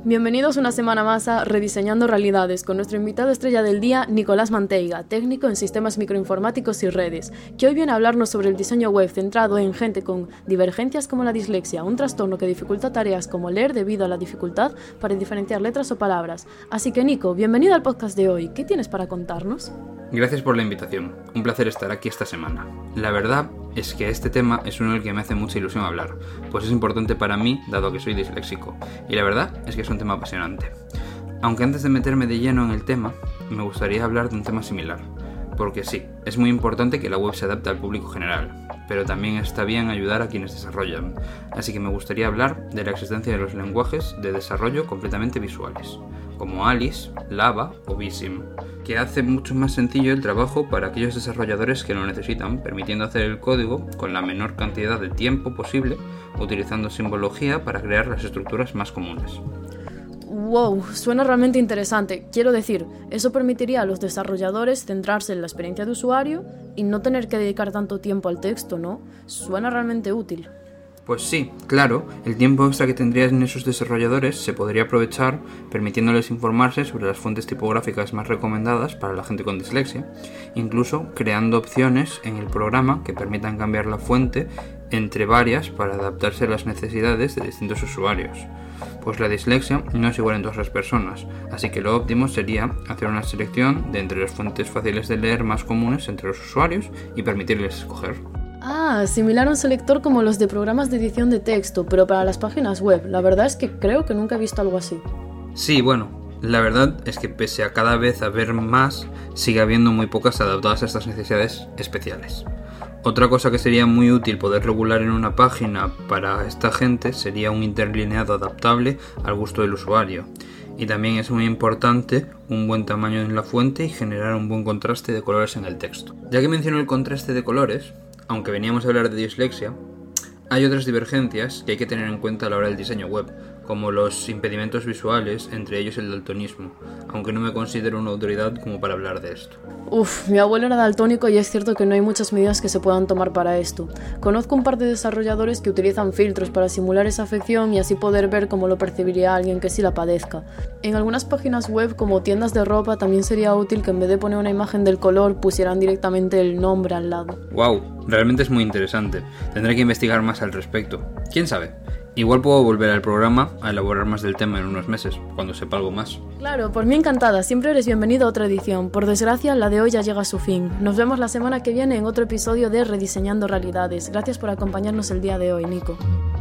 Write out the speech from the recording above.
Bienvenidos una semana más a Rediseñando Realidades con nuestro invitado estrella del día, Nicolás Manteiga, técnico en sistemas microinformáticos y redes, que hoy viene a hablarnos sobre el diseño web centrado en gente con divergencias como la dislexia, un trastorno que dificulta tareas como leer debido a la dificultad para diferenciar letras o palabras. Así que Nico, bienvenido al podcast de hoy. ¿Qué tienes para contarnos? Gracias por la invitación. Un placer estar aquí esta semana. La verdad es que este tema es uno del que me hace mucha ilusión hablar, pues es importante para mí, dado que soy disléxico, y la verdad es que es un tema apasionante. Aunque antes de meterme de lleno en el tema, me gustaría hablar de un tema similar, porque sí, es muy importante que la web se adapte al público general, pero también está bien ayudar a quienes desarrollan, así que me gustaría hablar de la existencia de los lenguajes de desarrollo completamente visuales, como Alice, Lava o Visim, que hace mucho más sencillo el trabajo para aquellos desarrolladores que lo necesitan, permitiendo hacer el código con la menor cantidad de tiempo posible, utilizando simbología para crear las estructuras más comunes. Wow, suena realmente interesante. Quiero decir, eso permitiría a los desarrolladores centrarse en la experiencia de usuario y no tener que dedicar tanto tiempo al texto, ¿no? Suena realmente útil. Pues sí, claro, el tiempo extra que tendrían esos desarrolladores se podría aprovechar permitiéndoles informarse sobre las fuentes tipográficas más recomendadas para la gente con dislexia, incluso creando opciones en el programa que permitan cambiar la fuente entre varias para adaptarse a las necesidades de distintos usuarios. Pues la dislexia no es igual en todas las personas, así que lo óptimo sería hacer una selección de entre las fuentes fáciles de leer más comunes entre los usuarios y permitirles escoger. Ah, similar a un selector como los de programas de edición de texto, pero para las páginas web. La verdad es que creo que nunca he visto algo así. Sí, bueno, la verdad es que pese a cada vez haber más, sigue habiendo muy pocas adaptadas a estas necesidades especiales. Otra cosa que sería muy útil poder regular en una página para esta gente sería un interlineado adaptable al gusto del usuario. Y también es muy importante un buen tamaño en la fuente y generar un buen contraste de colores en el texto. Ya que menciono el contraste de colores, aunque veníamos a hablar de dislexia, hay otras divergencias que hay que tener en cuenta a la hora del diseño web, como los impedimentos visuales, entre ellos el daltonismo, aunque no me considero una autoridad como para hablar de esto. Mi abuelo era daltónico y es cierto que no hay muchas medidas que se puedan tomar para esto. Conozco un par de desarrolladores que utilizan filtros para simular esa afección y así poder ver cómo lo percibiría alguien que sí la padezca. En algunas páginas web como tiendas de ropa también sería útil que en vez de poner una imagen del color pusieran directamente el nombre al lado. ¡Wow! Realmente es muy interesante. Tendré que investigar más al respecto. ¿Quién sabe? Igual puedo volver al programa a elaborar más del tema en unos meses, cuando sepa algo más. Claro, por mí encantada. Siempre eres bienvenido a otra edición. Por desgracia, la de hoy ya llega a su fin. Nos vemos la semana que viene en otro episodio de Rediseñando Realidades. Gracias por acompañarnos el día de hoy, Nico.